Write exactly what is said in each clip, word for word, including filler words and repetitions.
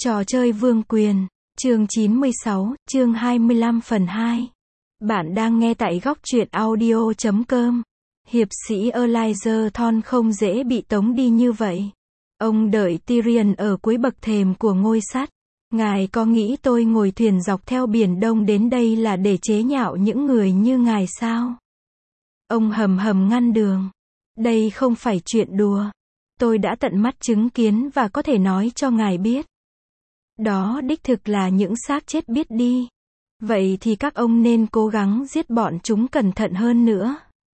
Trò chơi vương quyền, chương chín mươi sáu, chương hai mươi lăm phần hai. Bạn đang nghe tại góc truyện audio chấm com. Hiệp sĩ Elijah Thorne không dễ bị tống đi như vậy. Ông đợi Tyrion ở cuối bậc thềm của ngôi sắt. Ngài có nghĩ tôi ngồi thuyền dọc theo biển Đông đến đây là để chế nhạo những người như ngài sao? Ông hầm hầm ngăn đường. Đây không phải chuyện đùa. Tôi đã tận mắt chứng kiến và có thể nói cho ngài biết. Đó đích thực là những xác chết biết đi. Vậy thì các ông nên cố gắng giết bọn chúng cẩn thận hơn nữa.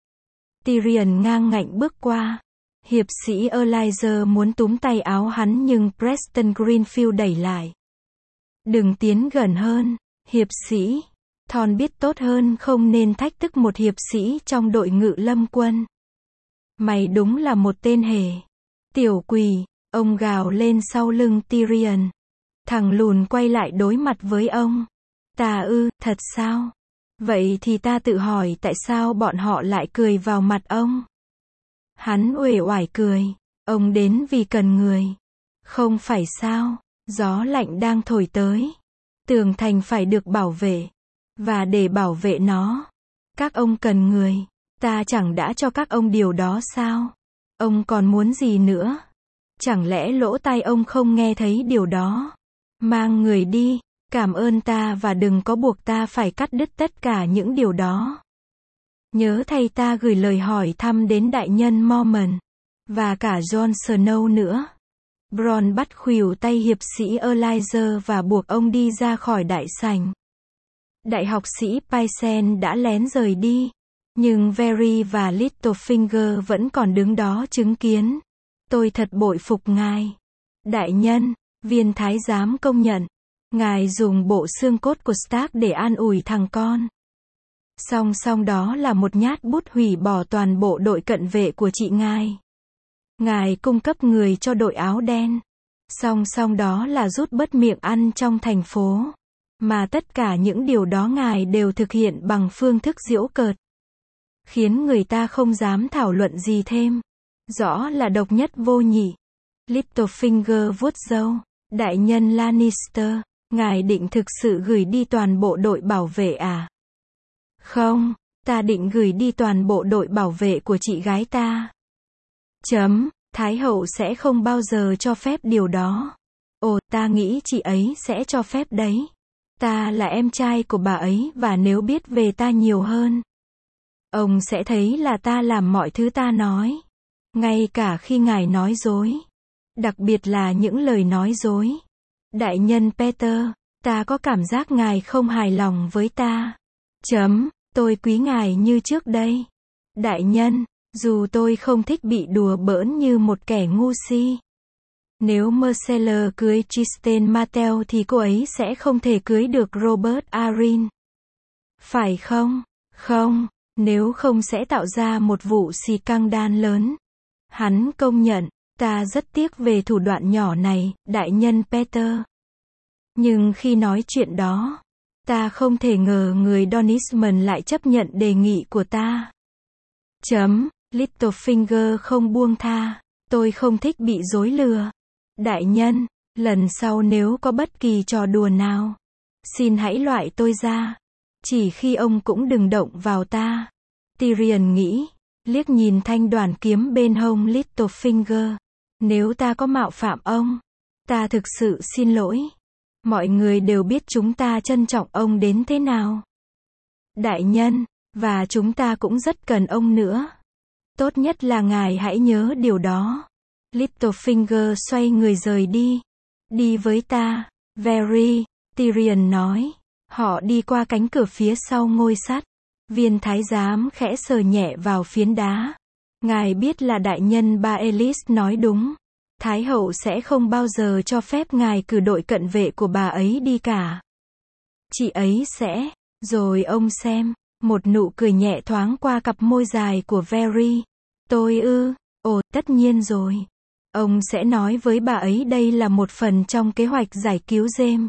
Tyrion ngang ngạnh bước qua. Hiệp sĩ Elijah muốn túm tay áo hắn nhưng Preston Greenfield đẩy lại. Đừng tiến gần hơn, hiệp sĩ. Thorne biết tốt hơn không nên thách thức một hiệp sĩ trong đội ngự lâm quân. Mày đúng là một tên hề. Tiểu quỷ, ông gào lên sau lưng Tyrion. Thằng lùn quay lại đối mặt với ông. Ta ư, thật sao? Vậy thì ta tự hỏi tại sao bọn họ lại cười vào mặt ông? Hắn uể oải cười. Ông đến vì cần người. Không phải sao? Gió lạnh đang thổi tới. Tường thành phải được bảo vệ. Và để bảo vệ nó, các ông cần người. Ta chẳng đã cho các ông điều đó sao? Ông còn muốn gì nữa? Chẳng lẽ lỗ tai ông không nghe thấy điều đó? Mang người đi, cảm ơn ta và đừng có buộc ta phải cắt đứt tất cả những điều đó. Nhớ thay ta gửi lời hỏi thăm đến đại nhân Mormont, và cả Jon Snow nữa. Bronn bắt khuỷu tay hiệp sĩ Elijah và buộc ông đi ra khỏi đại sảnh. Đại học sĩ Pycelle đã lén rời đi, nhưng Very và Littlefinger vẫn còn đứng đó chứng kiến. Tôi thật bội phục ngài. Đại nhân, viên thái giám công nhận. Ngài dùng bộ xương cốt của Stark để an ủi thằng con. Song song đó là một nhát bút hủy bỏ toàn bộ đội cận vệ của chị ngài. Ngài cung cấp người cho đội áo đen. Song song đó là rút bớt miệng ăn trong thành phố. Mà tất cả những điều đó ngài đều thực hiện bằng phương thức giễu cợt. Khiến người ta không dám thảo luận gì thêm. Rõ là độc nhất vô nhị. Littlefinger vuốt râu. Đại nhân Lannister, ngài định thực sự gửi đi toàn bộ đội bảo vệ à? Không, ta định gửi đi toàn bộ đội bảo vệ của chị gái ta. Chấm, Thái hậu sẽ không bao giờ cho phép điều đó. Ồ, ta nghĩ chị ấy sẽ cho phép đấy. Ta là em trai của bà ấy và nếu biết về ta nhiều hơn, ông sẽ thấy là ta làm mọi thứ ta nói. Ngay cả khi ngài nói dối. Đặc biệt là những lời nói dối. Đại nhân Peter, ta có cảm giác ngài không hài lòng với ta. Chấm, tôi quý ngài như trước đây. Đại nhân, dù tôi không thích bị đùa bỡn như một kẻ ngu si. Nếu Myrcella cưới Tristan Martell thì cô ấy sẽ không thể cưới được Robert Arryn. Phải không? Không, nếu không sẽ tạo ra một vụ xì căng đan lớn. Hắn công nhận. Ta rất tiếc về thủ đoạn nhỏ này, đại nhân Peter. Nhưng khi nói chuyện đó, ta không thể ngờ người Dornisman lại chấp nhận đề nghị của ta. Chấm, Littlefinger không buông tha. Tôi không thích bị dối lừa. Đại nhân, lần sau nếu có bất kỳ trò đùa nào, xin hãy loại tôi ra. Chỉ khi ông cũng đừng động vào ta. Tyrion nghĩ, liếc nhìn thanh đoàn kiếm bên hông Littlefinger. Nếu ta có mạo phạm ông, ta thực sự xin lỗi. Mọi người đều biết chúng ta trân trọng ông đến thế nào. Đại nhân, và chúng ta cũng rất cần ông nữa. Tốt nhất là ngài hãy nhớ điều đó. Littlefinger xoay người rời đi. Đi với ta, Very, Tyrion nói. Họ đi qua cánh cửa phía sau ngôi sắt. Viên thái giám khẽ sờ nhẹ vào phiến đá. Ngài biết là đại nhân Baelys nói đúng. Thái hậu sẽ không bao giờ cho phép ngài cử đội cận vệ của bà ấy đi cả. Chị ấy sẽ, rồi ông xem, một nụ cười nhẹ thoáng qua cặp môi dài của Very. Tôi ư, ồ, tất nhiên rồi. Ông sẽ nói với bà ấy đây là một phần trong kế hoạch giải cứu Jaime.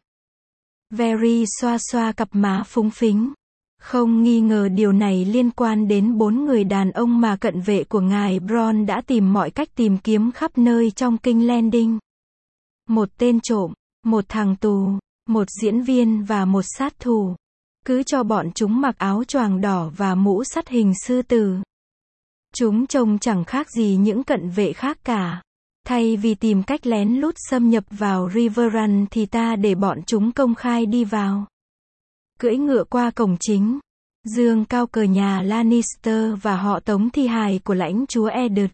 Very xoa xoa cặp má phúng phính. Không nghi ngờ điều này liên quan đến bốn người đàn ông mà cận vệ của ngài Bronn đã tìm mọi cách tìm kiếm khắp nơi trong King's Landing. Một tên trộm, một thằng tù, một diễn viên và một sát thủ. Cứ cho bọn chúng mặc áo choàng đỏ và mũ sắt hình sư tử. Chúng trông chẳng khác gì những cận vệ khác cả. Thay vì tìm cách lén lút xâm nhập vào Riverrun thì ta để bọn chúng công khai đi vào. Cưỡi ngựa qua cổng chính, dương cao cờ nhà Lannister và họ tống thi hài của lãnh chúa Eddard.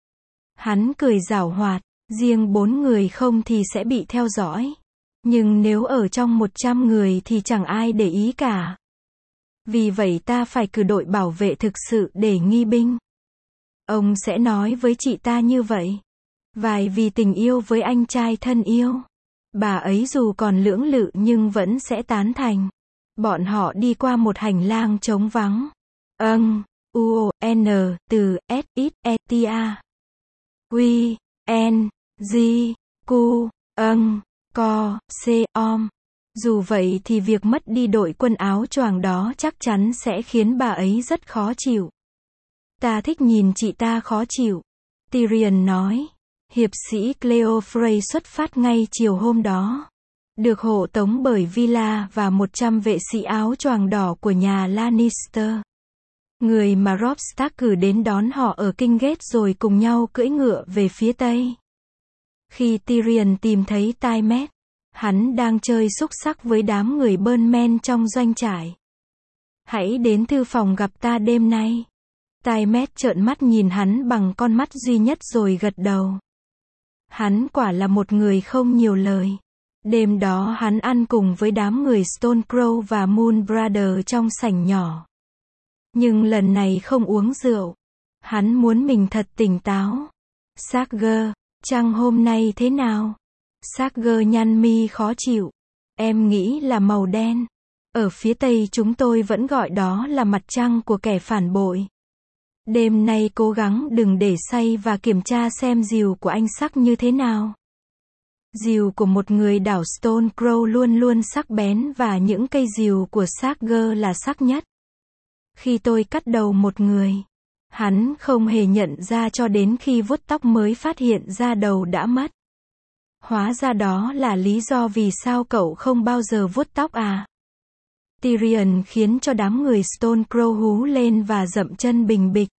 Hắn cười giảo hoạt, riêng bốn người không thì sẽ bị theo dõi. Nhưng nếu ở trong một trăm người thì chẳng ai để ý cả. Vì vậy ta phải cử đội bảo vệ thực sự để nghi binh. Ông sẽ nói với chị ta như vậy. Vài vì tình yêu với anh trai thân yêu. Bà ấy dù còn lưỡng lự nhưng vẫn sẽ tán thành. Bọn họ đi qua một hành lang trống vắng. Âng, U, N, từ, S, ít, E, T, A. Quy, N, G, Q, âng, Co, C, Om. Dù vậy thì việc mất đi đội quân áo choàng đó chắc chắn sẽ khiến bà ấy rất khó chịu. Ta thích nhìn chị ta khó chịu. Tyrion nói. Hiệp sĩ Cleo Frey xuất phát ngay chiều hôm đó. Được hộ tống bởi Villa và một trăm vệ sĩ áo choàng đỏ của nhà Lannister. Người mà Robb Stark cử đến đón họ ở Kingsgate rồi cùng nhau cưỡi ngựa về phía tây. Khi Tyrion tìm thấy Tywin, hắn đang chơi xúc xắc với đám người Burnmen trong doanh trại. Hãy đến thư phòng gặp ta đêm nay. Tywin trợn mắt nhìn hắn bằng con mắt duy nhất rồi gật đầu. Hắn quả là một người không nhiều lời. Đêm đó hắn ăn cùng với đám người Stone Crow và Moon Brother trong sảnh nhỏ. Nhưng lần này không uống rượu. Hắn muốn mình thật tỉnh táo. Sager, trăng hôm nay thế nào? Sager nhăn mi khó chịu. Em nghĩ là màu đen. Ở phía tây chúng tôi vẫn gọi đó là mặt trăng của kẻ phản bội. Đêm nay cố gắng đừng để say và kiểm tra xem rìu của anh sắc như thế nào. Rìu của một người đảo Stone Crow luôn luôn sắc bén và những cây rìu của Sager là sắc nhất. Khi tôi cắt đầu một người, hắn không hề nhận ra cho đến khi vuốt tóc mới phát hiện ra đầu đã mất. Hóa ra đó là lý do vì sao cậu không bao giờ vuốt tóc à? Tyrion khiến cho đám người Stone Crow hú lên và dậm chân bình bịch.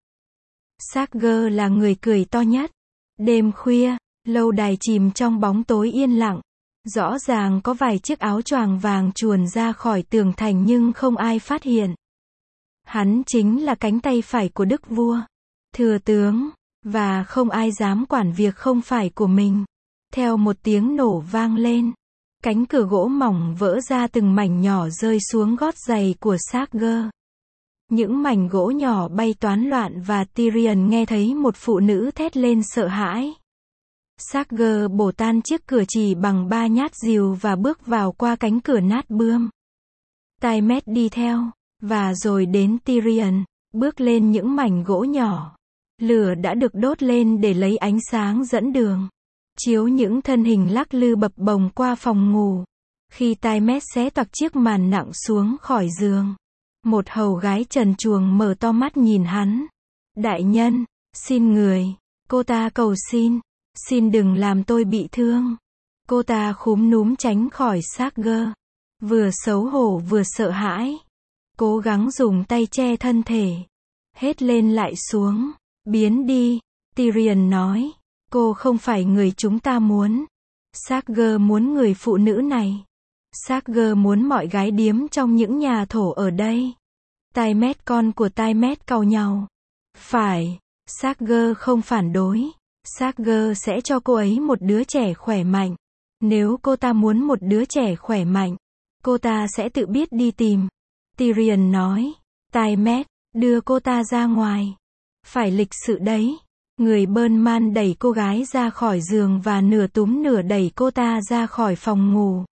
Sager là người cười to nhất. Đêm khuya, lâu đài chìm trong bóng tối yên lặng. Rõ ràng có vài chiếc áo choàng vàng chuồn ra khỏi tường thành nhưng không ai phát hiện. Hắn chính là cánh tay phải của đức vua, thừa tướng, và không ai dám quản việc không phải của mình. Theo một tiếng nổ vang lên, cánh cửa gỗ mỏng vỡ ra từng mảnh nhỏ rơi xuống gót giày của Sager. Những mảnh gỗ nhỏ bay toán loạn và Tyrion nghe thấy một phụ nữ thét lên sợ hãi. Sager bổ tan chiếc cửa chỉ bằng ba nhát rìu và bước vào qua cánh cửa nát bươm. Tywin đi theo, và rồi đến Tyrion, bước lên những mảnh gỗ nhỏ. Lửa đã được đốt lên để lấy ánh sáng dẫn đường, chiếu những thân hình lắc lư bập bồng qua phòng ngủ. Khi Tywin xé toạc chiếc màn nặng xuống khỏi giường, một hầu gái trần truồng mở to mắt nhìn hắn. Đại nhân, xin người, cô ta cầu xin, xin đừng làm tôi bị thương. Cô ta khúm núm tránh khỏi Sager, vừa xấu hổ vừa sợ hãi. Cố gắng dùng tay che thân thể. Hết lên lại xuống. Biến đi, Tyrion nói. Cô không phải người chúng ta muốn. Sager muốn người phụ nữ này. Sager muốn mọi gái điếm trong những nhà thổ ở đây. Tywin con của Tywin cau nhau. Phải, Sager không phản đối. Sager sẽ cho cô ấy một đứa trẻ khỏe mạnh. Nếu cô ta muốn một đứa trẻ khỏe mạnh, cô ta sẽ tự biết đi tìm. Tyrion nói. Tywin, đưa cô ta ra ngoài. Phải lịch sự đấy. Người Burnman đẩy cô gái ra khỏi giường và nửa túm nửa đẩy cô ta ra khỏi phòng ngủ.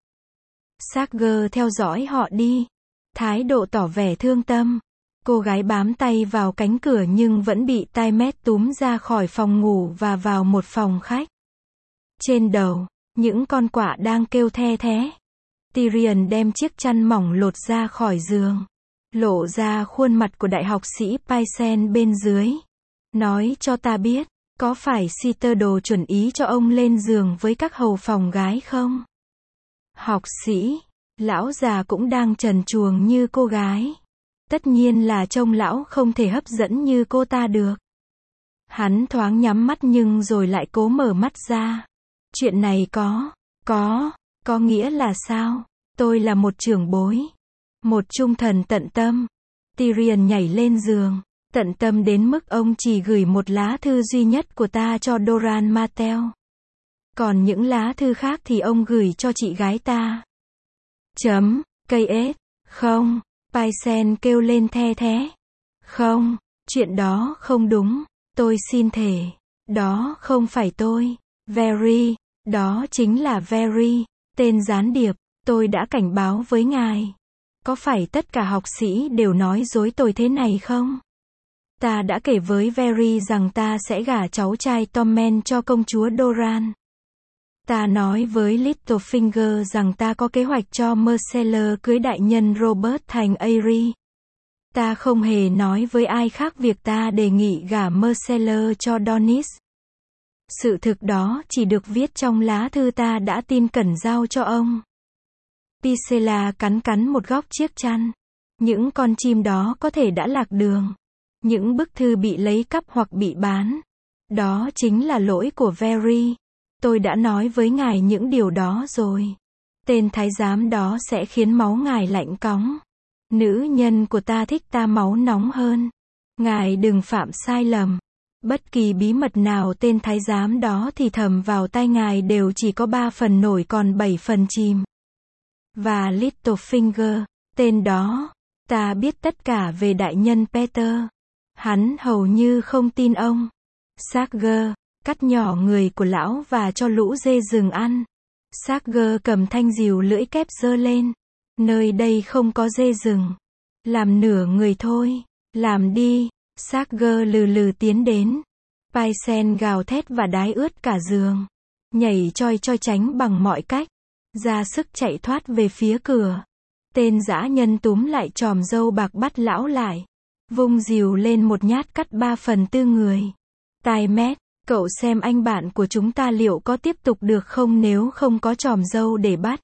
Sager theo dõi họ đi. Thái độ tỏ vẻ thương tâm. Cô gái bám tay vào cánh cửa nhưng vẫn bị Tywin túm ra khỏi phòng ngủ và vào một phòng khách. Trên đầu, những con quạ đang kêu the thé. Tyrion đem chiếc chăn mỏng lột ra khỏi giường, lộ ra khuôn mặt của đại học sĩ Pycelle bên dưới. Nói cho ta biết, có phải Citadel chuẩn ý cho ông lên giường với các hầu phòng gái không? Học sĩ, lão già cũng đang trần truồng như cô gái. Tất nhiên là trông lão không thể hấp dẫn như cô ta được. Hắn thoáng nhắm mắt nhưng rồi lại cố mở mắt ra. Chuyện này có, có, có nghĩa là sao? Tôi là một trưởng bối. Một trung thần tận tâm. Tyrion nhảy lên giường. Tận tâm đến mức ông chỉ gửi một lá thư duy nhất của ta cho Doran Martell. Còn những lá thư khác thì ông gửi cho chị gái ta. Chấm, cây ết. Không, Paisen kêu lên the thế. Không, chuyện đó không đúng. Tôi xin thề. Đó không phải tôi. Very, đó chính là Very, tên gián điệp. Tôi đã cảnh báo với ngài. Có phải tất cả học sĩ đều nói dối tôi thế này không? Ta đã kể với Very rằng ta sẽ gả cháu trai Tommen cho công chúa Doran. Ta nói với Littlefinger rằng ta có kế hoạch cho Myrcella cưới đại nhân Robert thành Aery. Ta không hề nói với ai khác việc ta đề nghị gả Myrcella cho Donis. Sự thực đó chỉ được viết trong lá thư ta đã tin cẩn giao cho ông. Pisella cắn cắn một góc chiếc chăn. Những con chim đó có thể đã lạc đường. Những bức thư bị lấy cắp hoặc bị bán. Đó chính là lỗi của Very. Tôi đã nói với ngài những điều đó rồi. Tên thái giám đó sẽ khiến máu ngài lạnh cóng. Nữ nhân của ta thích ta máu nóng hơn. Ngài đừng phạm sai lầm. Bất kỳ bí mật nào tên thái giám đó thì thầm vào tai ngài đều chỉ có ba phần nổi còn bảy phần chìm. Và Littlefinger, tên đó, ta biết tất cả về đại nhân Peter. Hắn hầu như không tin ông. Sager, cắt nhỏ người của lão và cho lũ dê rừng ăn. Sager cầm thanh rìu lưỡi kép giơ lên. Nơi đây không có dê rừng. Làm nửa người thôi. Làm đi. Sager lừ lừ tiến đến. Paisen gào thét và đái ướt cả giường. Nhảy choi choi tránh bằng mọi cách. Ra sức chạy thoát về phía cửa. Tên dã nhân túm lại chòm râu bạc bắt lão lại. Vung rìu lên một nhát cắt ba phần tư người. Tai mét, cậu xem anh bạn của chúng ta liệu có tiếp tục được không nếu không có chòm râu để bắt.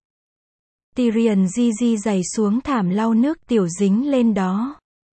Tyrion di di giày xuống thảm lau nước tiểu dính lên đó.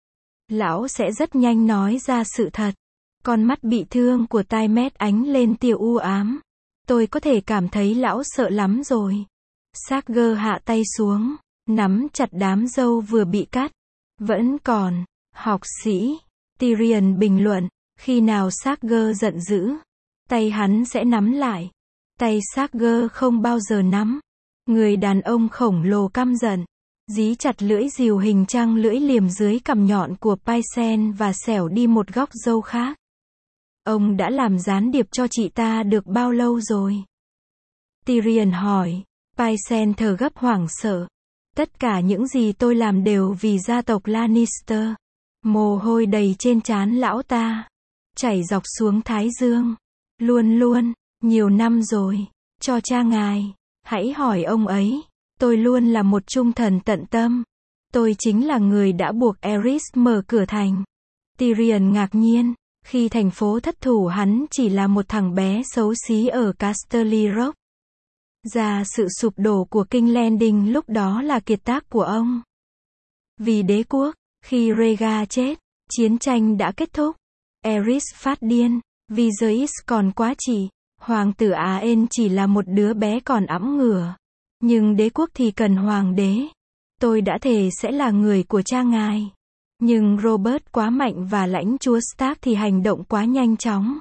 Lão sẽ rất nhanh nói ra sự thật. Con mắt bị thương của tai mét ánh lên tia u ám. Tôi có thể cảm thấy lão sợ lắm rồi. Sager hạ tay xuống, nắm chặt đám râu vừa bị cắt. Vẫn còn, học sĩ. Tyrion bình luận, khi nào Sager giận dữ, tay hắn sẽ nắm lại. Tay Sager không bao giờ nắm. Người đàn ông khổng lồ căm giận, dí chặt lưỡi rìu hình trăng lưỡi liềm dưới cằm nhọn của Paisen và xẻo đi một góc râu khác. Ông đã làm gián điệp cho chị ta được bao lâu rồi? Tyrion hỏi. Paisen thở gấp hoảng sợ. Tất cả những gì tôi làm đều vì gia tộc Lannister. Mồ hôi đầy trên trán lão ta. Chảy dọc xuống thái dương. Luôn luôn, nhiều năm rồi. Cho cha ngài. Hãy hỏi ông ấy. Tôi luôn là một trung thần tận tâm. Tôi chính là người đã buộc Aerys mở cửa thành. Tyrion ngạc nhiên. Khi thành phố thất thủ hắn chỉ là một thằng bé xấu xí ở Casterly Rock. Ra sự sụp đổ của King's Landing lúc đó là kiệt tác của ông. Vì đế quốc, khi Rhaegar chết, chiến tranh đã kết thúc. Aerys phát điên. Viserys còn quá chỉ. Hoàng tử Aen chỉ là một đứa bé còn ẵm ngửa. Nhưng đế quốc thì cần hoàng đế. Tôi đã thề sẽ là người của cha ngài. Nhưng Robert quá mạnh và lãnh chúa Stark thì hành động quá nhanh chóng.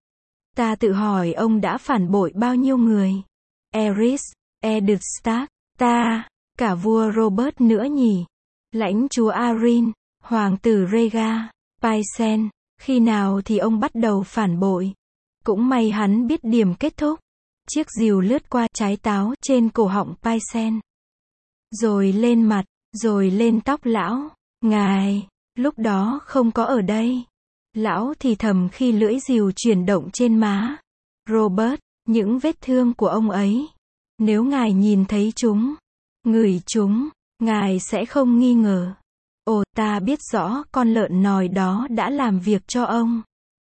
Ta tự hỏi ông đã phản bội bao nhiêu người. Aerys, Eddard Stark, ta, cả vua Robert nữa nhỉ. Lãnh chúa Arryn, hoàng tử Rhaegar, Paisen, khi nào thì ông bắt đầu phản bội. Cũng may hắn biết điểm kết thúc. Chiếc rìu lướt qua trái táo trên cổ họng Paisen. Rồi lên mặt, rồi lên tóc lão. Ngài, lúc đó không có ở đây. Lão thì thầm khi lưỡi rìu chuyển động trên má. Robert, những vết thương của ông ấy. Nếu ngài nhìn thấy chúng, ngửi chúng, ngài sẽ không nghi ngờ. Ồ, ta biết rõ con lợn nòi đó đã làm việc cho ông.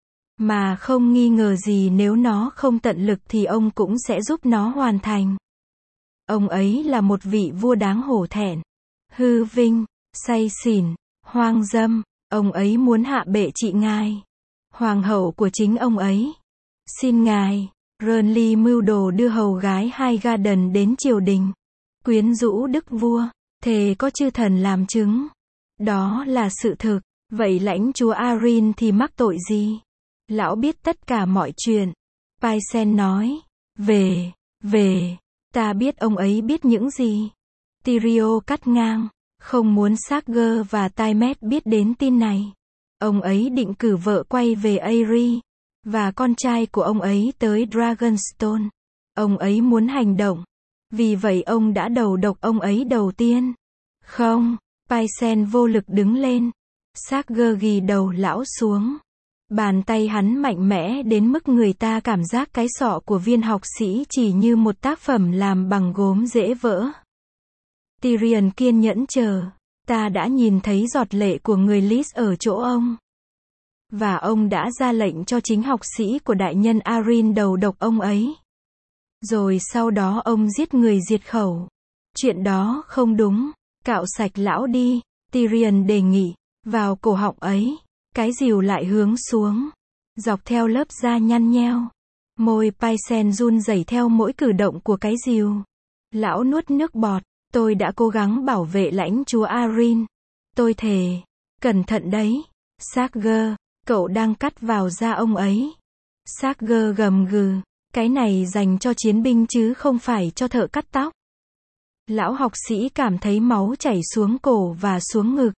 Mà không nghi ngờ gì nếu nó không tận lực thì ông cũng sẽ giúp nó hoàn thành. Ông ấy là một vị vua đáng hổ thẹn, hư vinh, say xỉn, hoang dâm. Ông ấy muốn hạ bệ trị ngài, hoàng hậu của chính ông ấy. Xin ngài, Renly mưu đồ đưa hầu gái Highgarden đến triều đình, quyến rũ đức vua, thề có chư thần làm chứng. Đó là sự thực. Vậy lãnh chúa Arryn thì mắc tội gì? Lão biết tất cả mọi chuyện. Pycelle nói. Về, về, ta biết ông ấy biết những gì. Tyrion cắt ngang. Không muốn Sarger và Tywin biết đến tin này. Ông ấy định cử vợ quay về Aerie, và con trai của ông ấy tới Dragonstone. Ông ấy muốn hành động. Vì vậy ông đã đầu độc ông ấy đầu tiên. Không, Pycelle vô lực đứng lên. Sarger ghì đầu lão xuống. Bàn tay hắn mạnh mẽ đến mức người ta cảm giác cái sọ của viên học sĩ chỉ như một tác phẩm làm bằng gốm dễ vỡ. Tyrion kiên nhẫn chờ. Ta đã nhìn thấy giọt lệ của người Lys ở chỗ ông. Và ông đã ra lệnh cho chính học sĩ của đại nhân Arryn đầu độc ông ấy. Rồi sau đó ông giết người diệt khẩu. Chuyện đó không đúng. Cạo sạch lão đi, Tyrion đề nghị. Vào cổ họng ấy, cái rìu lại hướng xuống, dọc theo lớp da nhăn nheo. Môi Pycelle run rẩy theo mỗi cử động của cái rìu. Lão nuốt nước bọt. Tôi đã cố gắng bảo vệ lãnh chúa Arryn. Tôi thề. Cẩn thận đấy. Sarger, cậu đang cắt vào da ông ấy. Sarger gầm gừ. Cái này dành cho chiến binh chứ không phải cho thợ cắt tóc. Lão học sĩ cảm thấy máu chảy xuống cổ và xuống ngực.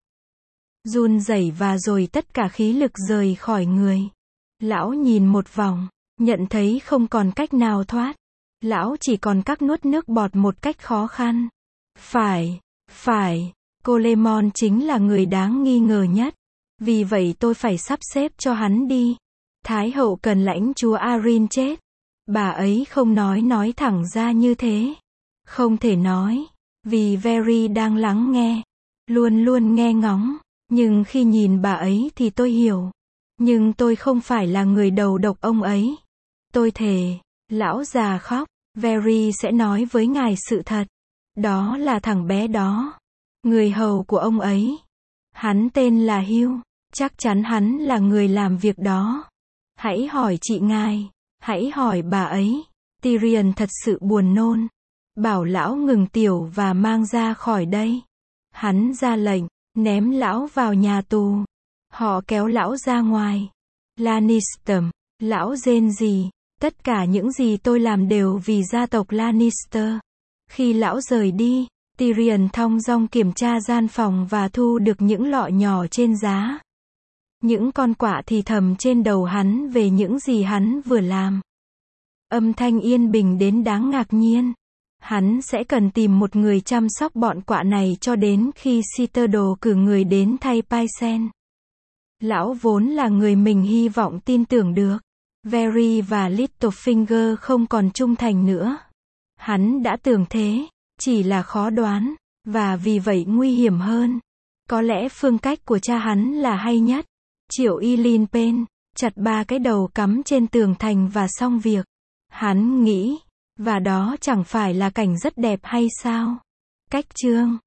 Run rẩy và rồi tất cả khí lực rời khỏi người. Lão nhìn một vòng, nhận thấy không còn cách nào thoát. Lão chỉ còn cắt nuốt nước bọt một cách khó khăn. Phải, phải, Colemon chính là người đáng nghi ngờ nhất. Vì vậy tôi phải sắp xếp cho hắn đi. Thái hậu cần lãnh chúa Arryn chết. Bà ấy không nói nói thẳng ra như thế. Không thể nói. Vì Very đang lắng nghe. Luôn luôn nghe ngóng. Nhưng khi nhìn bà ấy thì tôi hiểu. Nhưng tôi không phải là người đầu độc ông ấy. Tôi thề. Lão già khóc. Very sẽ nói với ngài sự thật. Đó là thằng bé đó. Người hầu của ông ấy. Hắn tên là Hugh. Chắc chắn hắn là người làm việc đó. Hãy hỏi chị ngài. Hãy hỏi bà ấy. Tyrion thật sự buồn nôn. Bảo lão ngừng tiểu và mang ra khỏi đây. Hắn ra lệnh. Ném lão vào nhà tù. Họ kéo lão ra ngoài. Lannister. Lão rên gì. Tất cả những gì tôi làm đều vì gia tộc Lannister. Khi lão rời đi, Tyrion thong dong kiểm tra gian phòng và thu được những lọ nhỏ trên giá. Những con quạ thì thầm trên đầu hắn về những gì hắn vừa làm. Âm thanh yên bình đến đáng ngạc nhiên. Hắn sẽ cần tìm một người chăm sóc bọn quạ này cho đến khi Citadel cử người đến thay Pycelle. Lão vốn là người mình hy vọng tin tưởng được. Very và Littlefinger không còn trung thành nữa. Hắn đã tưởng thế, chỉ là khó đoán, và vì vậy nguy hiểm hơn. Có lẽ phương cách của cha hắn là hay nhất. Triệu Eileen Payne, chặt ba cái đầu cắm trên tường thành và xong việc. Hắn nghĩ, và đó chẳng phải là cảnh rất đẹp hay sao? Cách chương